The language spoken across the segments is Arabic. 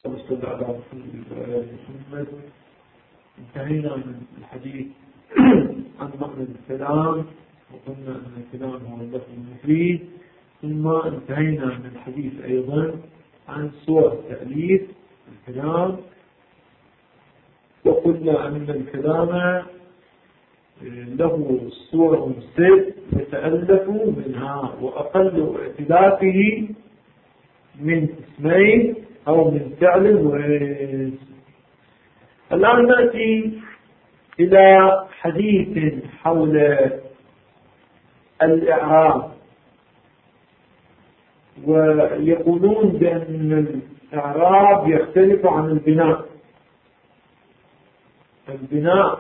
صلى على محمد. انتهينا من الحديث عن معنى الكلام، وقلنا أن الكلام هو اللفظ المفيد. ثم انتهينا من الحديث أيضا عن صور تأليف الكلام، وقلنا أن الكلام له صور 6 يتألف منها، وأقل ائتلافه من اسمين أو من فعل واسم. الآن نأتي إلى حديث حول الإعراب، ويقولون بأن الإعراب يختلف عن البناء. البناء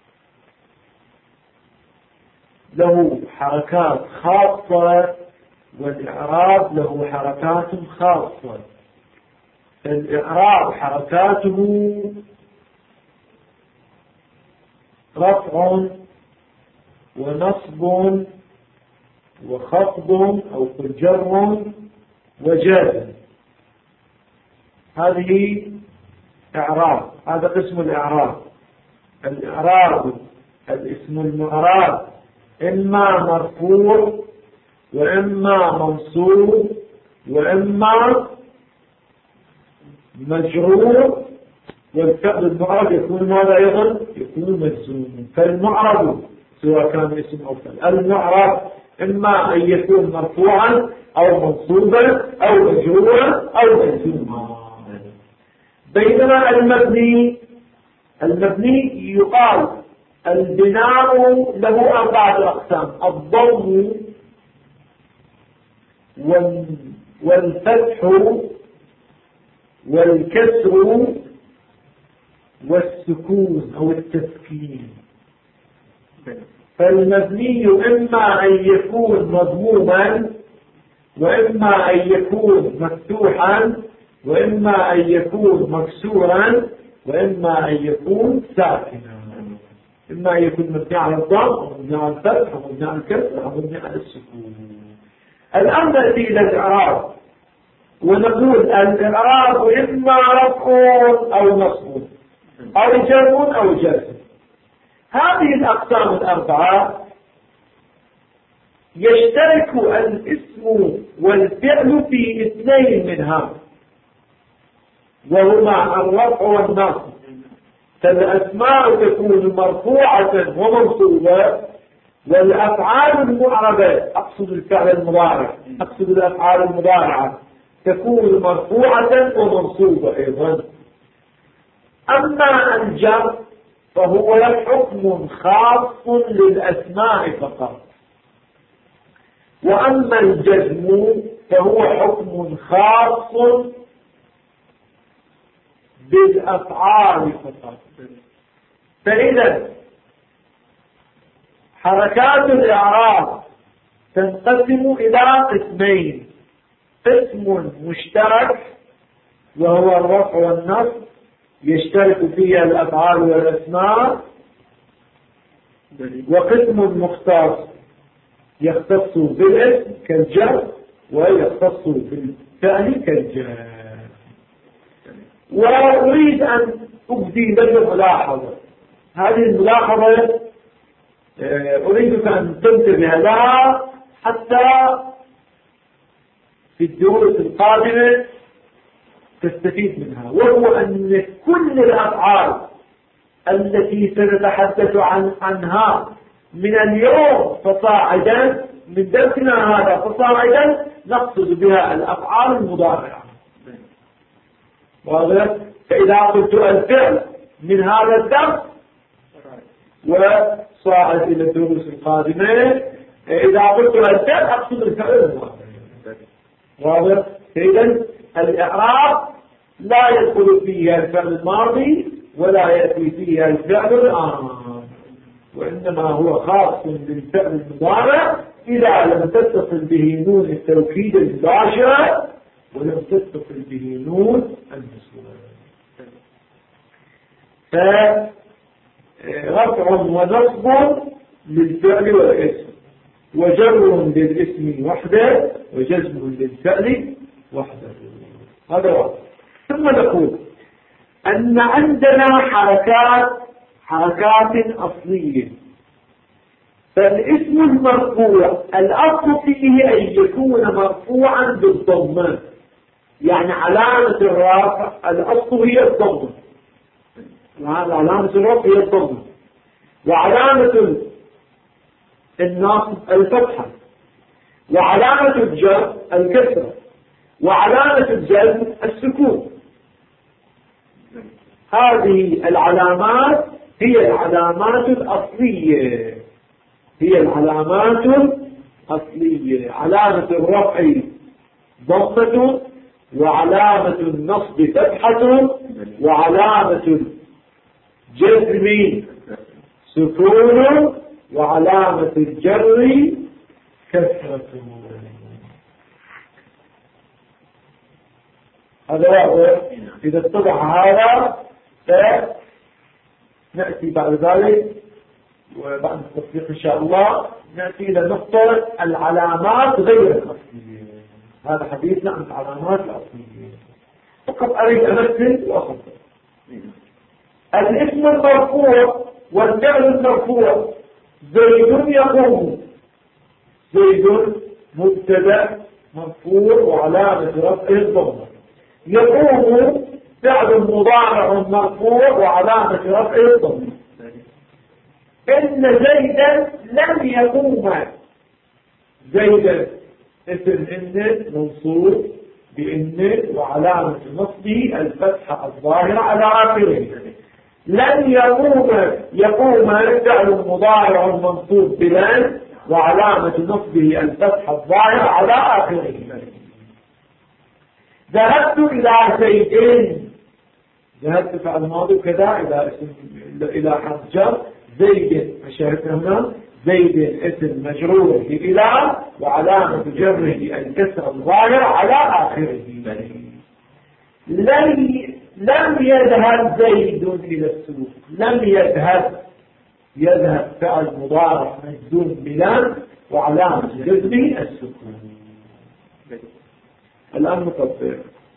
له حركات خاصة، والإعراب له حركات خاصة. الإعراب حركاته رفع ونصب وخفض أو جر وجزم، هذه إعراب. هذا قسم الإعراب. الإعراب الاسم المعرب إما مرفوع وإما منصوب وإما مجرور، والفعل المعرب يكون ماذا أيضا؟ يكون مجزوم. فالمعرب سواء كان اسم أو فعل، المعرب إما أن يكون مرفوعا أو منصوبا أو مجرورا أو مجزوما. بينما المبني يقال البناء له 4 أقسام: الضم والفتح والكسر والسكون أو التسكين. فالمبني إما أن يكون مضموما، وإما أن يكون مفتوحا، وإما أن يكون مكسورا، وإما أن يكون ساكنا. إما أن يكون مبني على الضم أو مبني على الفتح أو مبني على الكسر أو مبني على السكون. الآن نأتي إلى الإعراب ونقول الإعراب إما رفع أو نصب أو جر أو جزم. هذه الأقسام 4 يشترك الاسم والفعل في 2 منها، وهما الرفع والنصب. فالأسماء تكون مرفوعة ومنصوبة، والأفعال المعربة، أقصد الفعل المضارع، أقصد الأفعال المضارعة، تكون مرفوعة ومنصوبة أيضا. أما الجر فهو حكم خاص للأسماء فقط، وأما الجزم فهو حكم خاص بالأفعال فقط. فإذا حركات الإعراب تنقسم إلى قسمين: قسم مشترك وهو الرفع والنصب، يشترك فيها الأفعال والأسماء، وقسم مختص يختص بالاسم كالجر ويختص بالفعل كالجر. وأريد أن أبدي لك ملاحظة. هذه الملاحظة أريدك أن تنتبه لها حتى في الدروس القادمة تستفيد منها، وهو أن كل الأفعال التي سنتحدث عنها من اليوم فصاعدا، من درسنا هذا فصاعدا، نقصد بها الأفعال المضارعة. واضح؟ فإذا قلت الفعل من هذا الدرس وصاعد إلى الدروس القادمة، إذا قلت الفعل أقصد الفعل المضارع. واضح؟ فإذا الإعراب لا يدخل فيها الفعل الماضي ولا يأتي فيها الفعل الآن، وإنما هو خاص بالفعل المضارع إذا لم تتصل به نون التوكيد المباشرة ولم تتصل به نون النسوة. فرفع ونصب للفعل والاسم، وجر للاسم وحده، وجزم للفعل وحده. هذا واحد. ثم ثم نقول أن عندنا حركات أصلية. فالاسم المرفوع الأصل فيه أن يكون مرفوعا بالضمة، يعني علامة الرفع الأصل هي الضمة، علامة الرفع هي الضمة، وعلامة النصب الفتحة، وعلامة الجر الكسرة، وعلامة الجزم السكون. هذه العلامات هي العلامات الأصلية، هي العلامات الأصلية. علامة الرفع ضمة، وعلامة النصب فتحة، وعلامة الجزم سكون، وعلامة الجر كسرة. هذا واضح. إذا اتضح هذا نأتي بعد ذلك وبعد التطبيق إن شاء الله نأتي إلى نقطة العلامات غير الأصلية. هذا حديثنا عن العلامات الأصلية. فقط أريد أمثل وأخبر. الاسم المرفوع والفعل المرفوع: زيد يقوم. زيد مبتدأ مرفوع وعلامة رفعه الضمة. يقوم فعل مضارع مرفوع وعلامة رفعه الضمة. إن زيدا لم يقوم. زيدا اسم إن منصوب بإن وعلامة نصبه الفتحة الظاهرة على آخره. لن يقوم فعل مضارع منصوب بلن وعلامة نصبه الفتحة الظاهرة على آخره. ذهبت إلى زيدين. ذهبت فعل ماضي كذا إلى حرف جر. زيد شاهدنا هنا زيد اسم مجرور إلى وعلامة جره الكسر الظاهر على آخره. لم يذهب زيد إلى السوق. لم يذهب فعل مضارع مجزوم بلام وعلامة جزمه السكون. الآن نطبق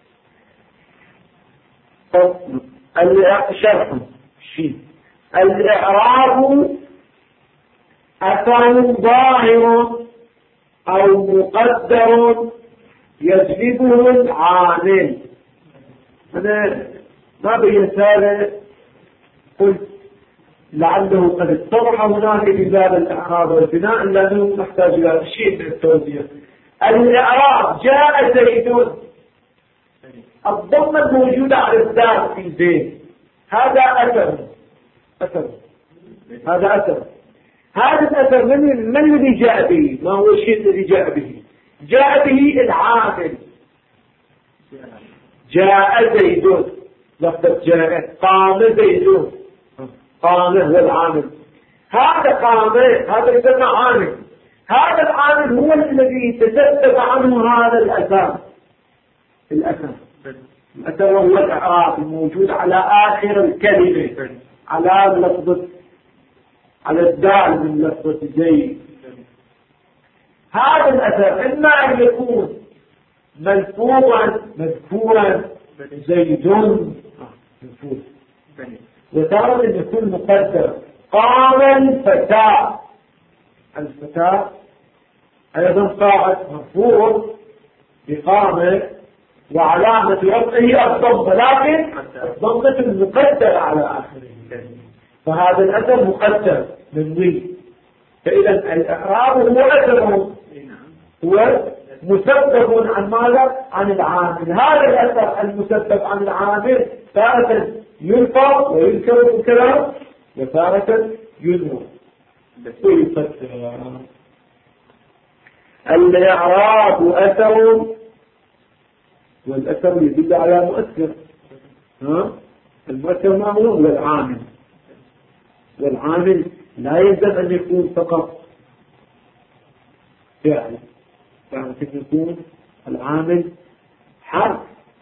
شرح شيء. الإعراب أثر ظاهر أو مقدر يجلبه العامل. أنا ما بيسال قلت لعله قد اتضح هناك في باب الإعراب والبناء لأنه نحتاج إلى شيء من التوضيح. الإعراب: جاء زيد. الضمة الموجودة على الذات في زيد هذا أثر. هذا أثر. هذا الأثر من الذي جاء به؟ ما هو الشيء الذي جاء به؟ جاء به العامل. جاء زيد لفظ جاء. قام زيد. قام هو العامل. هذا قام هذا يسمى عامل. هذا العامل هو الذي تسبب عنه هذا الأثر. الأثر هو الإعراب الموجود على آخر الكلمة على لفظة على الدال من لفظة زيد. هذا الأثر إما أن يكون ملفوظا مذكورا زيد ملفوظ، وتارة أن يكون مقدر. قام الفتاة. الفتاة أيضا قاعد مرفوع بقامة وعلامة رفعه الضمة، لكن الضمة المقدرة على آخره، فهذا الأثر مقدر منوي. فإذا الإعراب هو أثر، هو مسبب عن ماذا؟ عن العامل. هذا الأثر المسبب عن العامل تارة يلفظ ويذكر في الكلام وتارة ينوى ويقدر. الإعراب أثر، والأثر يدل على مؤثر. المؤثر ما هو العامل، والعامل لا يلزم أن يكون فقط فعل، ممكن يكون العامل حرف.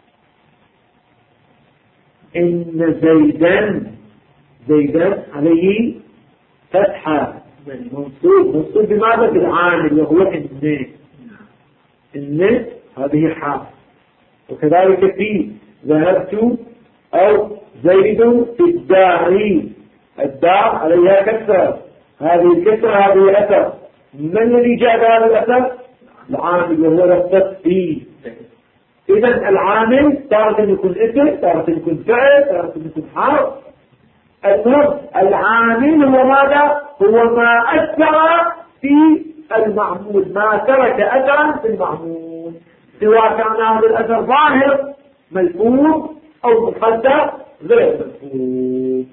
إن زيدا عليه فتحة منصوب بماذا؟ بالعامل وهو إن هذه حرف. وكذلك في ذهبت أو زيد في الدار. الدار عليها كسرة، هذه الكسرة هذه أثر. من الذي جاء هذا الأثر؟ العامل، وهو ربط فيه. إذا العامل تارة يكون اسم، تارة يكون فعل، تارة يكون حرف. المهم العامل هو ماذا؟ هو ما أثر في المعمول، ما ترك أثرا في المعمول، سواء كان هذا الأثر ظاهر ملفوظ أو مقدر غير ملفوظ.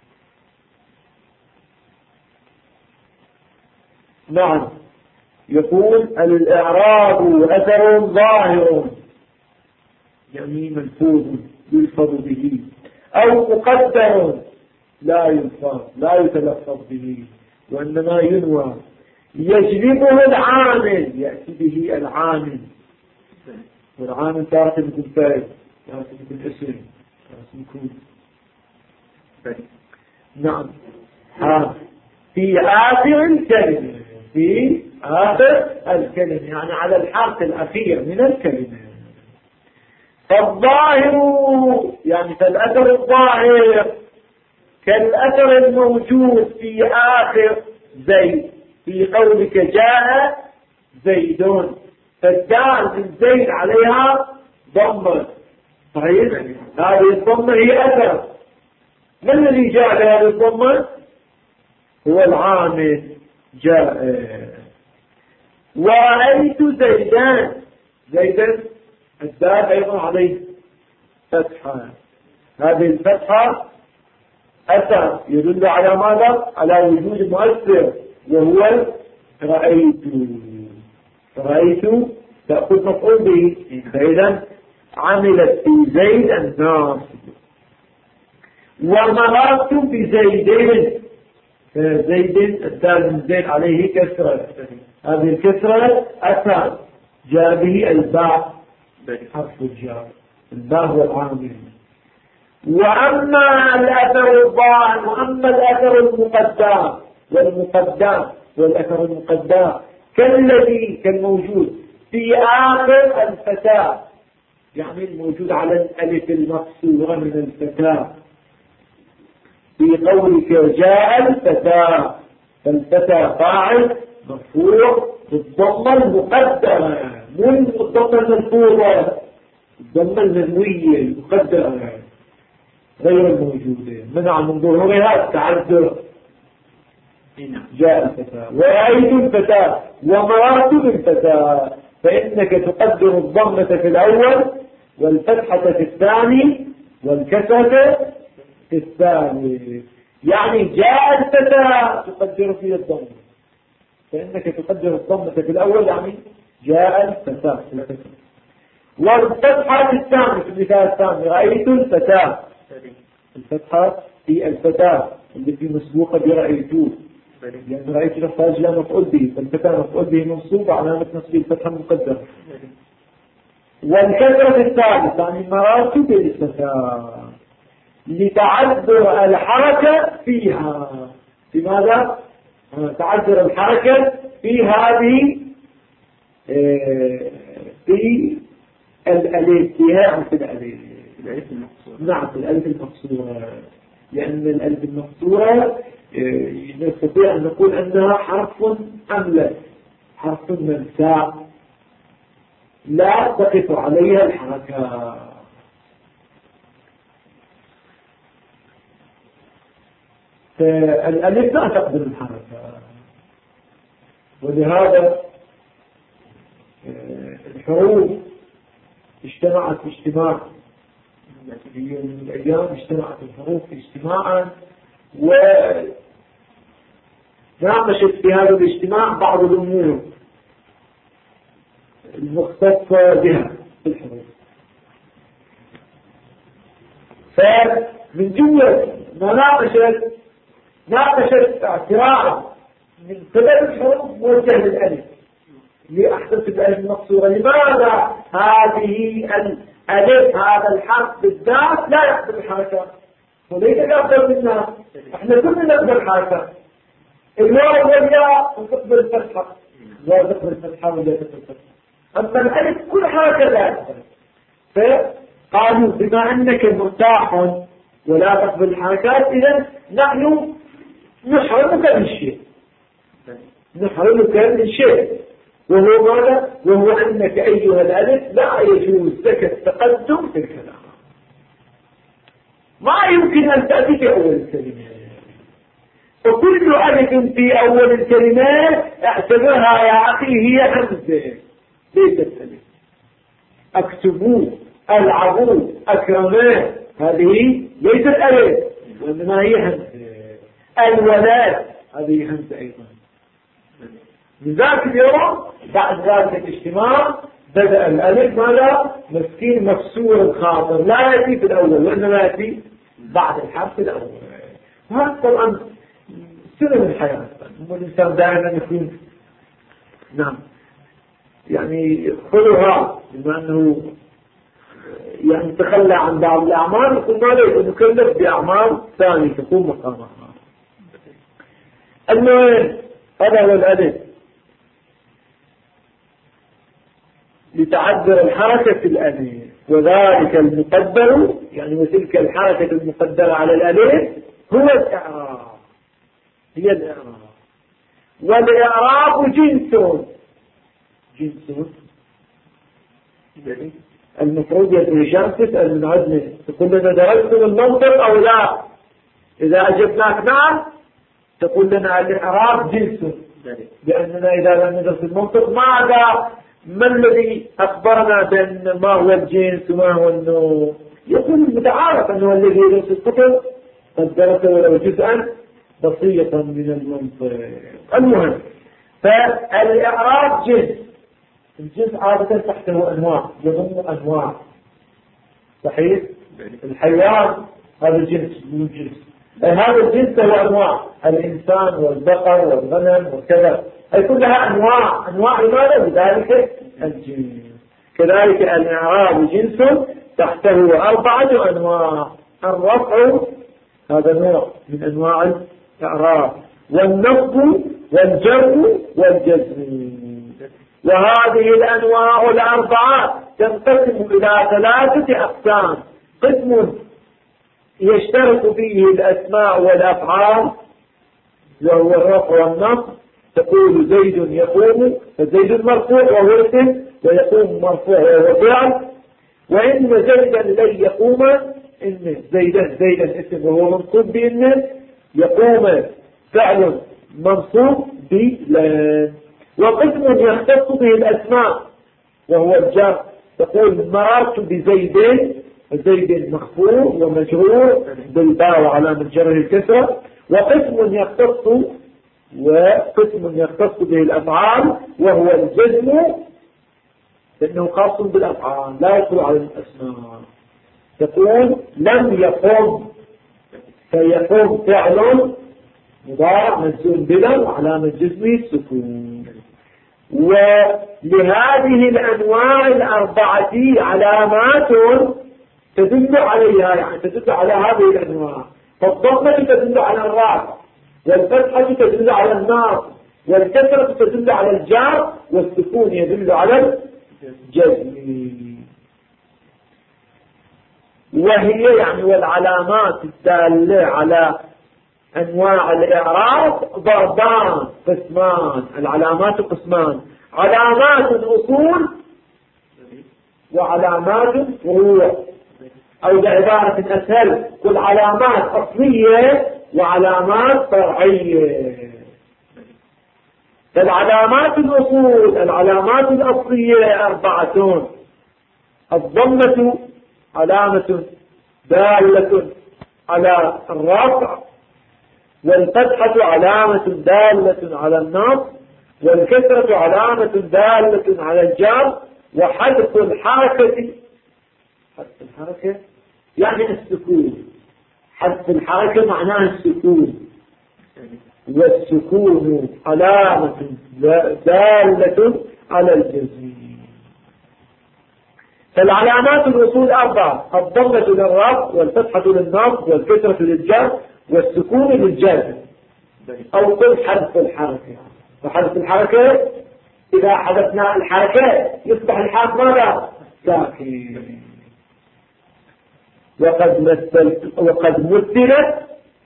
نعم. يقول الإعراب أثر ظاهر يعني ملفوظ يلفظ به، أو مقدر لا يلفظ لا يتلفظ به وإنما ينوى، يجلبه العامل، يأتي به العامل. والعامل تارة يكون فاعل، تارة يكون اسم، تارة يكون نعم في آخر الكلمة، في آخر الكلمة يعني على الحرف الأخير من الكلمة. فالظاهر يعني فالأثر الظاهر كالأثر الموجود في آخر زيد، في قولك جاء زيدون، فالدال من زيد عليها ضمة، صحيح؟ هذه الضمة هي أثر. ما الذي جاء بهذه الضمة؟ هو العامل جاء. ورأيت زيدان، زيدان الدال أيضا عليه فتحة، هذه الفتحة أثر يدل على ماذا؟ على وجود مؤثر، وهو رأيت. رأيت تأخذ مفعول به، فإذا عملت في زيد الناس. ومررت بزيدين، زيد الدال من زيد عليه كسرة، هذه الكسرة أثر جاء به الباء حرف الجار، الباء هو العامل. وأما الأثر الظاهر، وأما الأثر المقدر والأثر المقدر كالذي كالموجود في آخر الفتاة، يعني الموجود على الألف المقصورة من الفتاة، في قولك جاء الفتاة، فالفتاة فاعل مرفوع بالضمة المقدرة، مو الضمة الملفوظة، الضمة المنوية المقدرة غير الموجودة، منع من ظهورها التعذر. جاء الفتاة ورأيت الفتاة ومررت بالفتاة، فإنك تقدر الضمة في الأول والفتحة في الثاني والكسرة في الثاني. يعني جاء الفتاة تقدر فيه الضمة، فإنك تقدر الضمة في الأول يعني جاء الفتاة، والفتحة في الثاني في المثال الثاني رأيت الفتاة، الفتحة في الفتاة التي مسبوقة برأيتوه، يعني رأيت نحتاج لا مفعول به، فالفتاة مفعول به منصوب علامة نصب الفتحة المقدرة. والكسرة في الثالث يعني مررت بالفتاة لتعذر الحركة فيها. لماذا؟ تعذر الحركة في هذه في الألف، فيها في الألف، نعم في الألف المقصورة، لأن الألف المقصورة نستطيع أن نقول أنها حرف أملس، حرف منساء لا تقف عليها الحركة. فالألف لا تقبل الحركة، ولهذا الحروف اجتمعت اجتماع في يوم من الأيام، اجتمعت الحروف اجتماعا وناقشت في هذا الاجتماع بعض الأمور المختصة بها في الحروف. فمن جملة ما ناقشت اعتراض من قبل الحروف موجه للألف، لأحدث الألف المقصورة. لماذا هذه الألف هذا الحرف بالذات لا يقبل الحركة؟ وليس يقبل منها، احنا كلنا نقبل الحركة. الواو والياء تقبل الفتحة، لا تقبل الفتحة ولا تقبل الفتحة، أما الألف كل حركة لا يقبل. قالوا بما أنك مرتاح ولا تقبل الحركات إذا نحن نحرمك من شيء، نحرمك من شيء، وهو ماذا؟ وهو أنك أيها الألف لا يجوز لك التقدم في الكلام، ما يمكن أن تأتي في أول الكلمة، وكل ألف في أول الكلمة اعتبرها يا أخي هي همزة ليست ألف. أكتبوا، ألعبوا، أكرموا، هذه ليست ألف وإنما هي همزة. الولاد هذه همزة أيضا. لذلك اليوم بعد ذلك الاجتماع بدأ الألف ماذا؟ مسكين مكسور الخاطر، لا يأتي في الأول وإنما يأتي بعد الحرف الأول. وهذا طبعا سنة من الحياة، الإنسان دائما يكون نعم يعني خلوها بما أنه يعني تخلى عن بعض الأعمال، يقول ما ليس مكلف بأعمال ثانية تقوم مقامها. المهم هذا هو الألف لتعذر الحركة في الألف، وذلك المقدر يعني وتلك الحركة المقدرة على الألف هو الإعراب، هي الإعراب. والإعراب جنس المفروض يا هشام تسأل من عدنا تقول لنا درستم المنطق أو لا؟ إذا أجبناك نعم تقول لنا الإعراب جنس، لأننا إذا لم ندرس المنطق ما الذي أخبرنا بأن ما هو الجنس وما هو النوع؟ يقول متعارف أنه الذي يدرس الكتب قد درس ولو جزءا بسيطا من المنطق. المهم فالإعراب جنس، الجنس عادة تحته أنواع، يضم أنواع صحيح؟ الحيوان هذا جنس من جنس، هذا الجنس له أنواع، الإنسان والبقر والغنم وكذا، أي كلها أنواع ماذا؟ بذلك الجنس. كذلك الإعراب جنس تحته 4 أنواع. الرفع هذا نوع من أنواع الإعراب، والنصب والجر والجزم. وهذه الأنواع ال4 تنقسم إلى 3 أقسام. قسم يشترك فيه الأسماء والأفعال وهو الرفع والنصب، تقول زيد يقوم فزيد مرفوع وهو اسم، ويقوم مرفوع وهو فعل. وإن زيدا لن يقوم إن زيدا اسم وهو منصوب بإن، يقوم فعل منصوب بلن. وقسم يختص به الأسماء وهو الجر، تقول مررت بزيد، زيد مخفوض ومجرور بالباء وعلامة جره الكسرة. وقسم يختص به الأفعال وهو الجزم، لأنه خاص بالأفعال لا يدخل على الأسماء. تقول لم يقم فيقوم فعل مضارع مجزوم بلا وعلامة جزمه السكون. ولهذه الأنواع ال4 علامات تدل عليها، يعني تدل على هذه الأنواع. فالضمة تدل على الرفع، والفتحة تدل على النصب، والكسرة تدل على الجر، والسكون يدل على الجزم. وهي يعني والعلامات الدالة على أنواع الإعراب ضربان قسمان. العلامات قسمان: علامات أصول وعلامات فروع، أو بعبارة أسهل كل علامات أصلية وعلامات فرعية. فالعلامات الأصول العلامات الأصلية 4: الضمة علامة دالة على الرفع، والفتحة علامة دالة على النصب، والكسرة علامة دالة على الجر، وحذف الحركة يعني السكون. حذف الحركة معناه السكون، والسكون علامة دالة على الجزم. فالعلامات الأصول 4: الضمة للرفع، والفتحة للنصب، والكسرة للجر، والسكون للجزم. أو قل حذف الحركة. وحذف الحركة إذا حذفنا الحركة يصبح الحرف ماذا؟ ساكن. وقد مثلت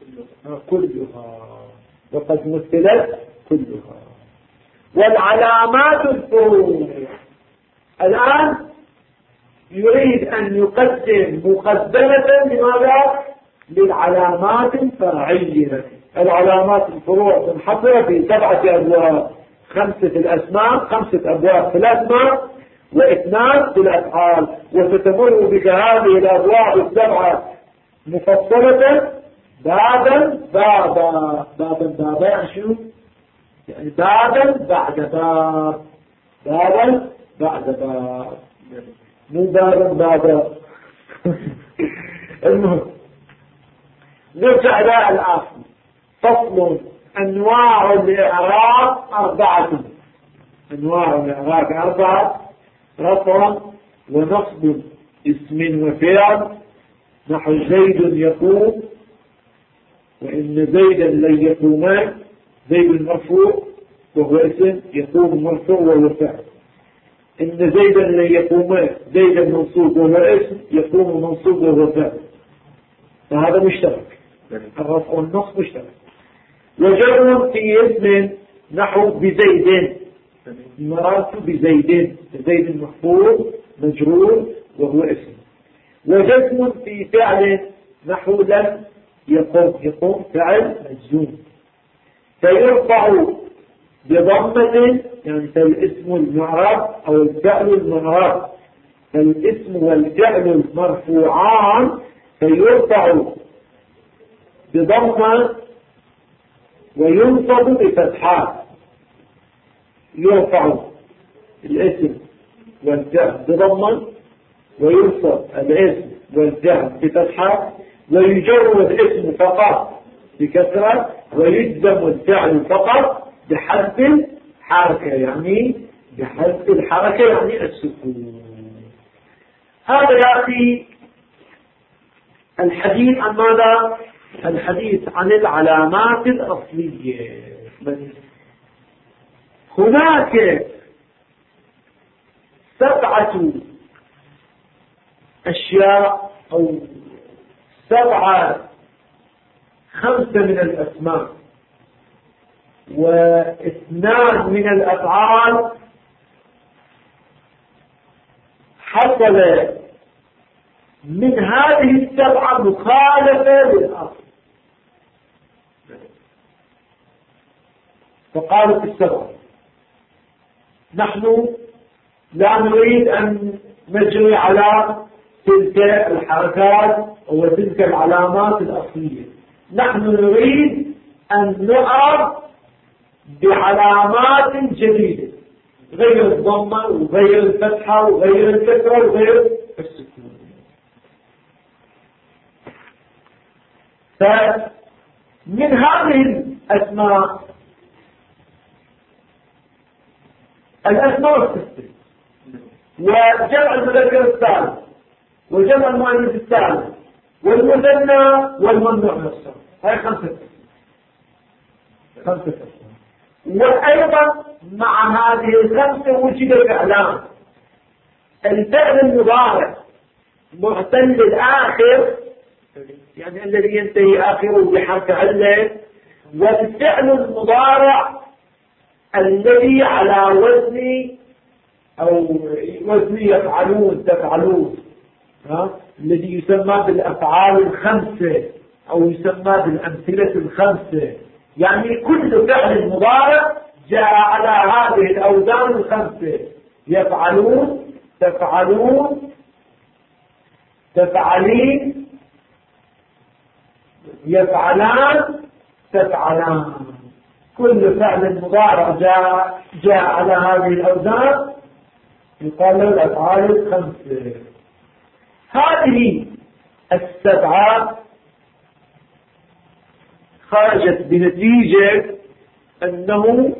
كلها. والعلامات الفروع. الآن يريد أن يقدم مقدمة لماذا؟ للعلامات الفرعية. العلامات الفروع تنحصر في 7 أبواب، 5 في الأسماء، 5 أبواب في الأسماء، و2 في الأفعال. وستمر بك هذه الأبواب 7 مفصلة بابا يعني شنو؟ يعني بابا بعد باب، بابا بعد باب، مو بابا. المهم نرجع إلى الآخر. فصل. أنواع الإعراب 4. أنواع الإعراب 4: رفع ونصب اسم وفعل، نحو زيد يقوم، وإن زيدا لن يقومان. زيد مرفوع وهو اسم، يقوم مرفوع وهو فعل. إن زيدا لن يقومان، زيدا منصوب وهو اسم، يقوم منصوب وهو فعل. فهذا مشترك، الرفع والنصب مشترك. وجر في اسم، نحو بزيد، مررت بزيد، زيد محفوظ مجرور وهو اسم. وجزم في فعل، نحو لم يقوم فعل مجزوم. فيرفع بضمة، يعني فالاسم المعرب أو الفعل المعرب، فالاسم والفعل المرفوعان فيرفع بضمة وينصب بفتحات. يرفع الاسم والفعل بضمة، وينصب الاسم والفعل بفتحات، ويجر الاسم فقط بكسرة، ويجزم الفعل فقط بحذف الحركة، يعني بحذف الحركة يعني السكون. هذا يأتي الحديث عن ماذا؟ الحديث عن العلامات الأصلية. هناك 7 أشياء أو 5 من الأسماء و2 من الأفعال حصل من هذه 7 مخالفة للأصل، فقالت 7 نحن لا نريد أن نجري على تلك الحركات وتلك العلامات الأصلية، نحن نريد أن نعرف بعلامات جديدة، غير الضمة وغير الفتحة وغير الكسرة وغير السكون. فمن هذه الأسماء الستة، وجمع المذكر الثالث، وجمع المؤنث الثالث، والمثنى والممنوع من الصرف، هاي 5 أسماء. وأيضا مع هذه 5 وجد فعلان: الفعل المضارع معتل الآخر، يعني الذي ينتهي آخره بحرف علة، والفعل المضارع الذي على وزن يفعلون تفعلون، الذي يسمى بالأفعال 5 أو يسمى بالأمثلة 5. يعني كل فعل مضارع جاء على هذه الأوزان 5: يفعلون، تفعلون، تفعلين، يفعلان، تفعلان. كل فعل مضارع جاء على هذه الأوزان يقال له الأفعال 5. هذه 7 خرجت بنتيجة أنه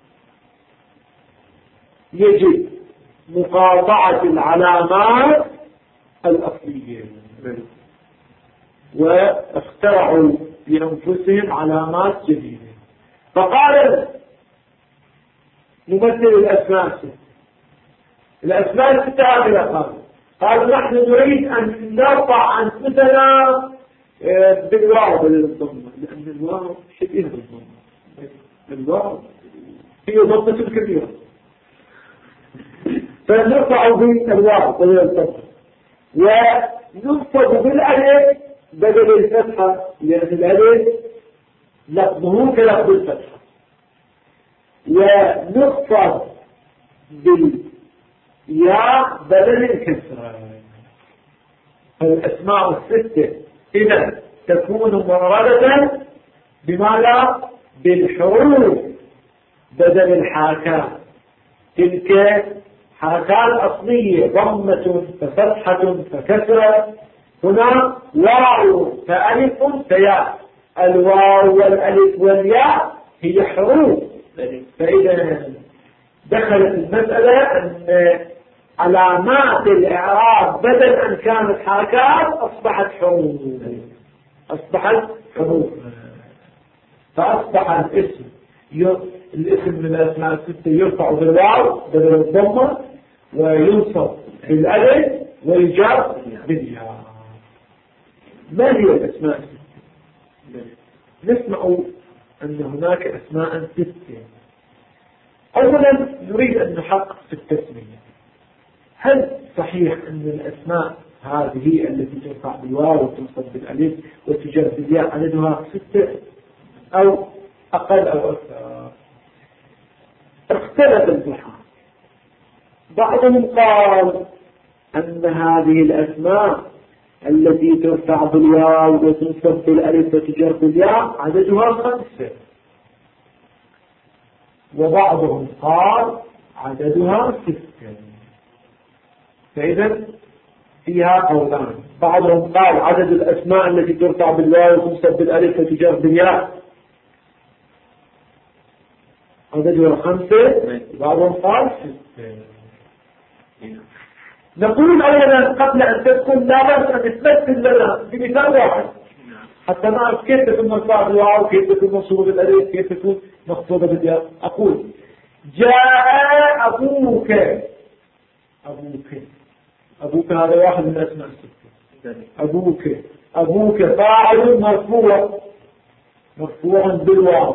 يجب مقاطعة العلامات الأصلية، واخترعوا لأنفسهم علامات جديدة. فقال ممثل الأسماء 6 هذه الأفعال: قالوا نحن نريد أن نرفع أنفسنا بالواو بالضمة، لأن الواو شبيه بالضمة، الواو هي ضمة كبيرة، فنرفع بالواو بالضمة، وننصب بالألف بدل الفتحة، لأن الألف لفظه كلفظ الفتحة، ونخفض بالياء بدل الكسرة. الأسماء الستة إذا تكون مفردة بماذا؟ بالحروف بدل الحركات. تلك حركات أصلية، ضمة ففتحة فكسرة، هنا واو فألف فياء، الواو والألف والياء هي حروف. فإذا دخلت المسألة أن علامات الإعراب بدل أن كانت حركات أصبحت حروف، فأصبح الاسم من الأسماء الستة يرفع بالواو بدل الضمة، وينصب بالألف، ويجر بالياء. ما هي الأسماء الستة؟ نسمع أن هناك أسماء ستة. أولا نريد أن نحقق في التسمية، هل صحيح أن الأسماء هذه التي ترفع بالواو وتنصب بالألف وتجر بالياء عددها 6 أو أقل أو أكثر؟ اختلف الفقهاء، بعضهم قال أن هذه الأسماء التي ترفع بالواو وتنصب بالألف وتجر بالياء عددها 5، وبعضهم قال عددها 6. فإذا فيها قولان، بعضهم قال عدد الأسماء التي ترفع بالواو وتنصب بالألف وتجر بالياء عددها 5، بعضهم قال 6. نقول أولا قبل أن تدخل لا بأس أن تمثل لنا بمثال واحد حتى نعرف كيف تكون مرفوعة بالواو، كيف تكون منصوبة بالألف، كيف تكون مخفوضة بالياء. أقول جاء أبوك. أبوك هذا واحد من أسماء الستة. أبوك فاعل مرفوع بالواو،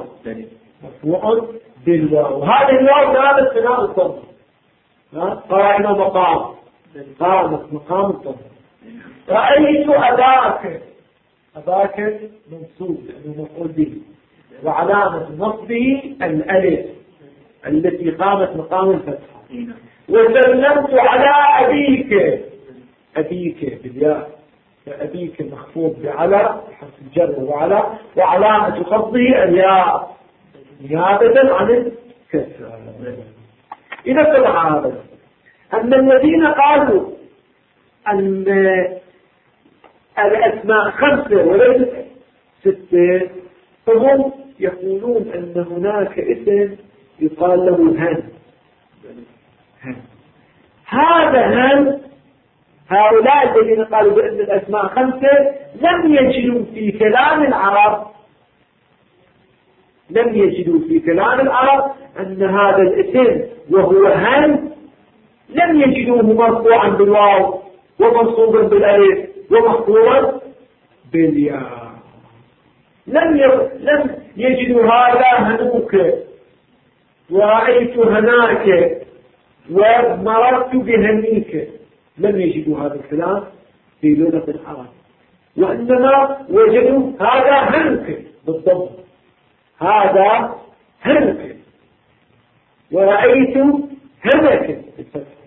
هذه الواو كانت خلال الضمة، قائمة مقام الضمة. رأيت أباك منصوب لأنه مفعول به، وعلامة نصبه الألف التي قامت مقام الفتحة. وسلمت على أبيك بالياء، فأبيك مخفوض بعلى حرف الجر وعلامة خفضه الياء نيابة عن الكسر. إذا طلع هذا أن الذين قالوا أن الأسماء 5 وليست 6 فهم يقولون أن هناك اسم يقال له هن. هذا هؤلاء الذين قالوا بأن الأسماء 5 لم يجدوا في كلام العرب أن هذا الاسم وهو هن لم يجدوه مرفوعا بالواو ومنصوبا بالألف ومخفوضا بالياء. لم يجدوا هذا هنوك ورأيت هناك ومررت بهنيك، لم يجدوا هذا الكلام في لغة العرب، وإنما وجدوا هذا هنك بالضبط، هذا هنك، ورأيت هنك بالفتح،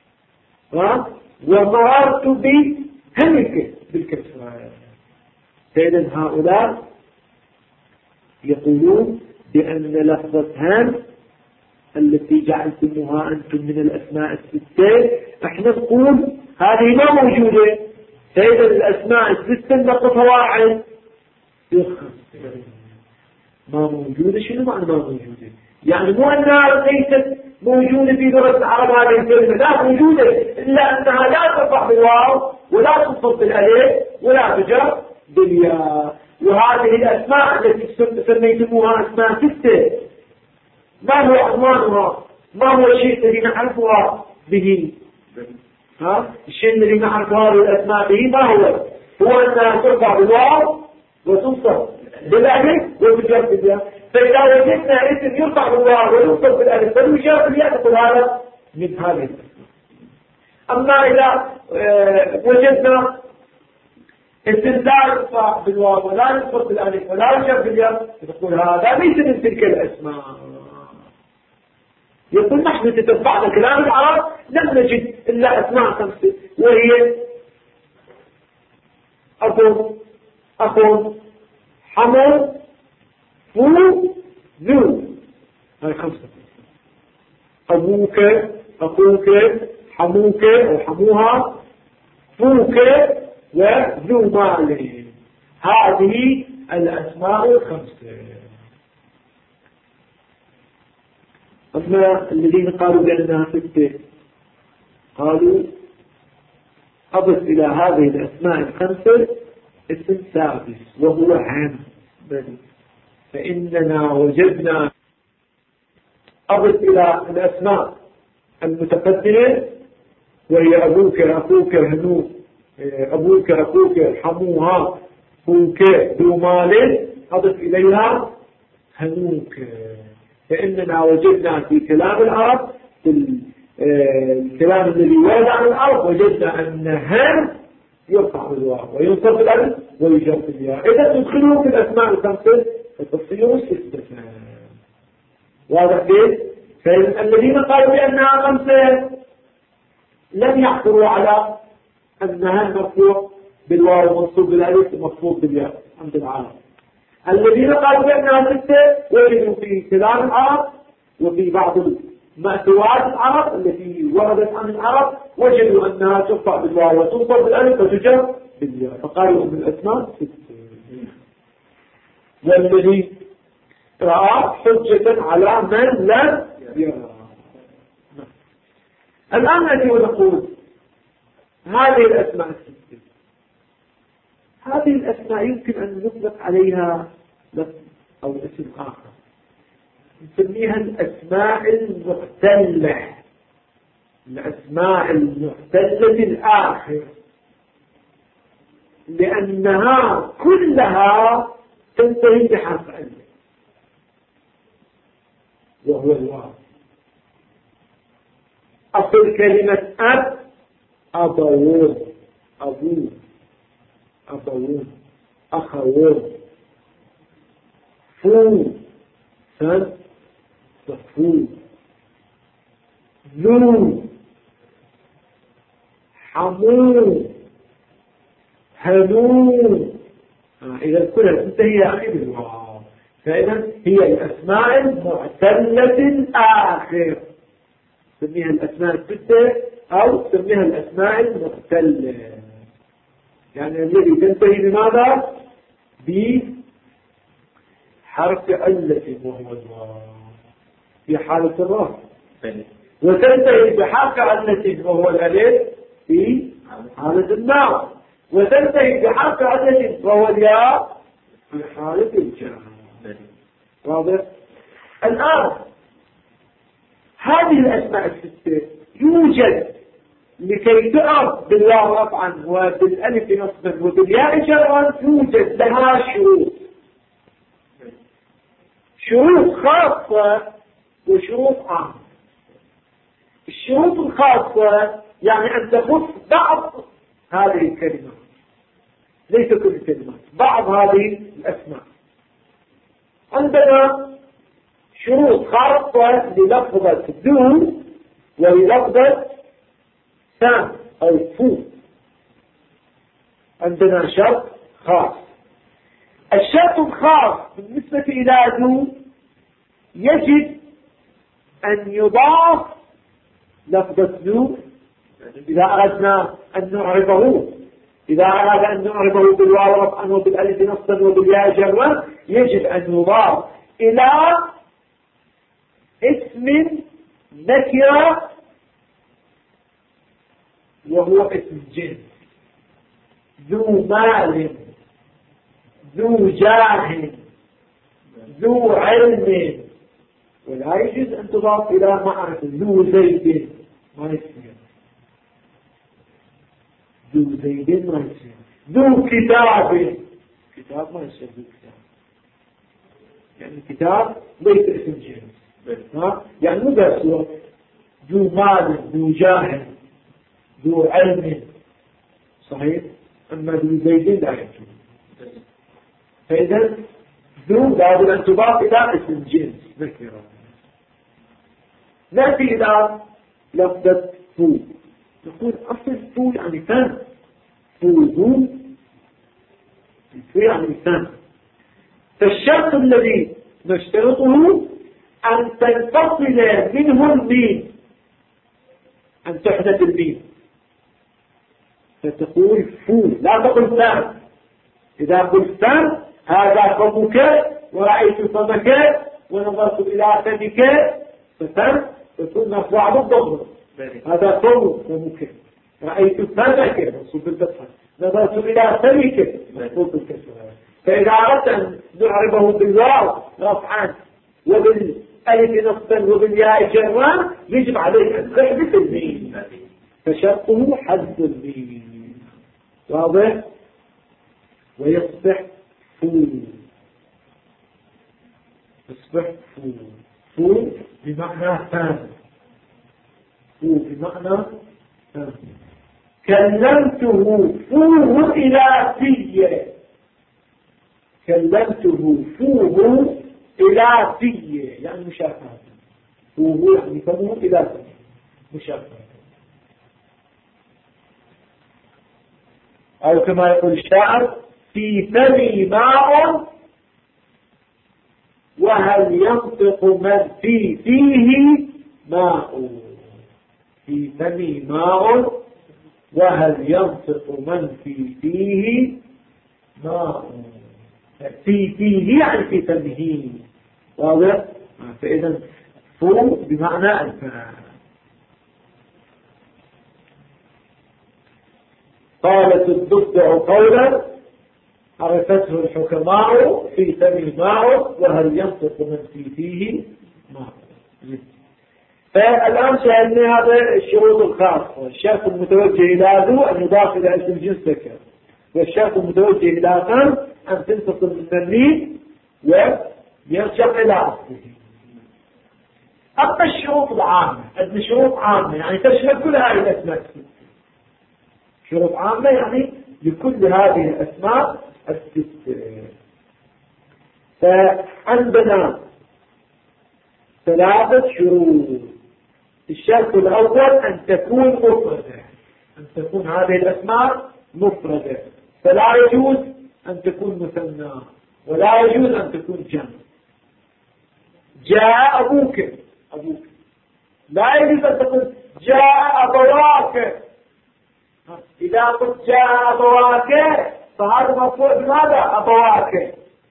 ومررت بهنك بالكسر. فإذا هؤلاء يقولون بأن لفظة هن التي جعلتموها أنتم من الأسماء 6 احنا نقول هذه ما موجودة. فإذا الأسماء 6 نقطة واحد ما موجودة. شنو معنى ما موجودة؟ يعني مو أنها ليست موجودة في لغة العرب هذه الكلمة، لا موجودة، إلا أنها لا ترفع بالواو ولا تنصب بالألف ولا تجر بالياء. وهذه الأسماء التي سميتموها أسماء 6 ما هو أضمانها؟ ما هو الشيء الذي نعرفها به؟ الشيء الذي نعرف هذه الأسماء به ما هو أنها ترفع بالواو وتنصب بالألف وتجر بالياء. فإذا وجدنا اسم يرفع بالواو وينصب بالألف ويجر بالياء نقول هذا من هذه الأسماء. أما إذا وجدنا اسم لا يرفع بالواو ولا ينصب بالألف ولا يجر بالياء نقول هذا ليس من تلك الأسماء. يقول نحن تتبعنا كلام العرب لم نجد إلا أسماء خمسة، وهي أخو حمو فو ذو. هاي خمسة: أبوك، أخوك، حموك أو حموها، فوك، وذو مال. هذه الأسماء الخمسة. أما الذين قالوا بأنها ستة قالوا أضف إلى هذه الأسماء الخمسة اسم سادس وهو عام. فإننا وجدنا أضف إلى الأسماء المتقدمة وهي أبوك، أخوك، هنو، أبوك، أخوك، حموها، فوك، ذو مال، أضف إليها هنوك. فإننا وجدنا في كلام العرب في الكلام الذي ورد عن العرب وجدنا أن هن يرفع بالواو وينصب بالألف ويجر بالياء. إذا تدخلوا في الأسماء الخمسة فتصير ستة. واضح كيف؟ فالذين قالوا بأنها خمسة لم يحصلوا على أنها مرفوع بالواو ومنصوب بالألف ومخفوض بالياء عند العرب. الذين قالوا بأنها ستة وجدوا في كلام العرب وفي بعض مأثورات العرب التي وردت عن العرب وجدوا أنها ترفع بالواو وتنصب بالألف وتجر بالياء، فقالوا أن الأسماء ستة. والذي رأى حجة على من لم يرى. الآن نأتي ونقول هذه الأسماء الستة، هذه الأسماء يمكن أن نطلق عليها لفظ أو اسم آخر نسميها الأسماء المختلة. الأسماء المختلة الآخر، لأنها كلها تنتهي بحرف ألف وهو الواو. أصل كلمة أب أبوون، أبوه، أبوون، أخوون، فو، سن، صفو، ذو، حمو، هنو. إذا كلها تنتهي أخي بالواو. فإذا هي الأسماء المعتلة الآخر، سميها الأسماء الستة أو سميها الأسماء المعتلة. يعني الذي تنتهي بماذا؟ بحرف ألة وهو الواو في حالة الرفع، وتنتهي بحرف ألة وهو الألف في حالة الناء، وتنتهي بحرف ألة وهو الياء في حالة الجر. واضح؟ الآن هذه الأسماء الستة يوجد لكي تعرف بالواو رفعا وبالألف نصبا وبالياء جرا يوجد لها شروط خاصة وشروط عامة. الشروط الخاصة يعني أن تخص بعض هذه الكلمات، ليس كل الكلمات، بعض هذه الأسماء. عندنا شروط خاصة للفظة ذو وللفظة سام أو فو. عندنا شرط خاص. الشرط الخاص بالنسبة إلى ذو يجب أن يضاف لفظة ذو إذا أردنا أن نعربه. إذا أراد أن نعربه بالواو رفعا وبالألف نصبا وبالياء جرا يجب أن يضاف إلى اسم نكرة وهو اسم جنس: ذو مال، ذو جاه، ذو علم. ولا يجوز أن تضاف إلى معرفة ذو زيد، ما يصير. ذو زيد ما يصير، ذو كتاب ما يصير ذو كتاب، يعني الكتاب ليس اسم جنس، يعني مو بس ذو مال ذو جاه ذو علم، صحيح؟ أما ذو زيد لا يجوز. فإذا ذو لابد أن تضاف إلى اسم جنس نكرة. نأتي إلى لفظة فو، نقول أصل فو يعني فن، فو يعني فن. فالشرط الذي نشترطه أن تنفصل منه الميم، أن تحدث الميم، فتقول فو لا تقل فن. إذا قلت فن هذا فمك ورأيت فمك ونظرت إلى فمك، ففن تكون مرفوعة بالضم، هذا فمك، رأيت فمك منصوب بالفتحة، نظرت إلى فمك منصوب بالكسر. فإذا أردت أن نعربه بالواو رفعا وبالألف نصبا وبالياء جرا يجب عليك أن تحذف الميم، فشرطه حذف الميم. واضح؟ ويصبح فو، يصبح فو، فو بمعنى فان، فو بمعنى فان. كلمته فوه إلى فيه، كلمته فوه إلى فيه يعني مشافهة، فوه يعني فمه إلى فيه مشافهة. أو كما يقول الشاعر في فمي ماء وهل ينطق من في فيه ماء، في فمي ماء وهل ينطق من في فيه ماء، في فيه يعني في فمه. واضح؟ فإذا فو بمعنى الفاء. قالت الضفدع قولا عرفته الحكماء في فم ماء وهل ينطق من في فيه ماء. فالآن سألنا هذا الشروط الخاصة. الشرط المتوجه إلى ذو أن يضاف إلى اسم جنس ذكر، والشرط المتوجه إلى فم أن تنفصل من الميم ويرجع إلى أصله. أما الشروط العامة، عندنا شروط عامة يعني تشمل كل هذه الأسماء، شروط عامة يعني لكل هذه الأسماء الست. فعندنا ثلاثة شروط. الشرط الأول أن تكون مفردة، أن تكون هذه الأسماء مفردة، فلا يجوز أن تكون مثنى ولا يجوز أن تكون جمع. جاء أبوك، أبوك لا يجوز أن تقول جاء أبواك. إذا قلت جاء أبواك فهذا مرفوع بماذا؟ أبواك.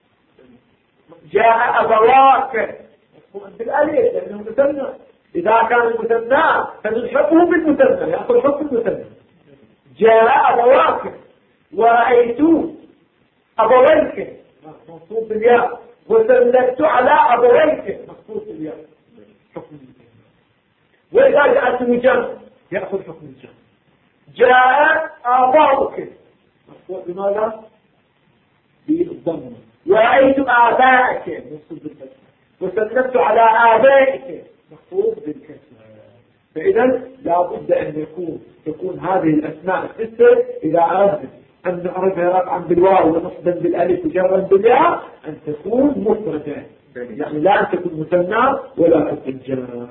جاء أبواك مرفوع بالألف لأنه مثنى. إذا كان المثنى فنلحقه بالمثنى، يأخذ حكم المثنى. جاء أبواك ورأيت أبويك منصوب بالياء، وسلمت على أبويك منصوب بالياء حكم المثنى. وإذا جاءت الجمع يأخذ حكم الجمع. جاء آباؤك مرفوع بماذا؟ بالضم. ورأيت آبائك منصوب بالفتح، وسلمت على آبائك مخفوض بالكسر. فإذا لا بد أن تكون هذه الأسماء الستة إذا أردنا أن نعرفها رفعا بالواو ونصبا بالألف وجرا بالياء أن تكون مفردة، يعني لا أن تكون مثنى ولا تكون جمع.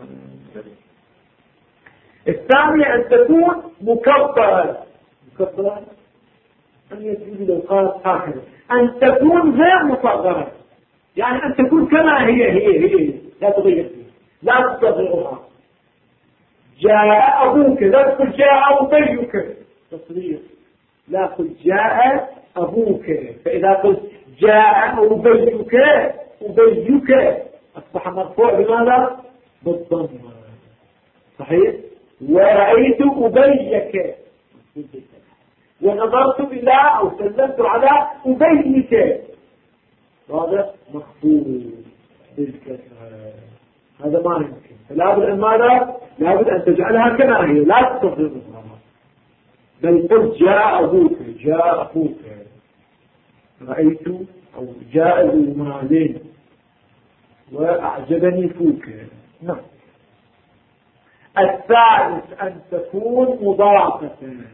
الثانية أن تكون مكبرة. مكبرة أن يجوز لو قال هكذا أن تكون غير مصغرة، يعني أن تكون كما هي لا تغير فيها، لا تصغرها. جاء أبوك لا تقل جاء أبيك تصغير، لا قل جاء أبوك. فإذا قلت جاء أبيك أصبح مرفوع بماذا؟ بالضم. صحيح؟ ورأيت أبيك ونظرت إلى أو سلمت على أبيك، هذا مخفوض بالكسر، هذا ما يمكن. فلا بد أن ماذا؟ لا بد أن تجعلها كما هي لا تصغرها. بل قلت جاء أبوك، جاء أخوك، رأيت أو جاء ذو مالين وأعجبني فوك. نعم. الثالث أن تكون مضافة،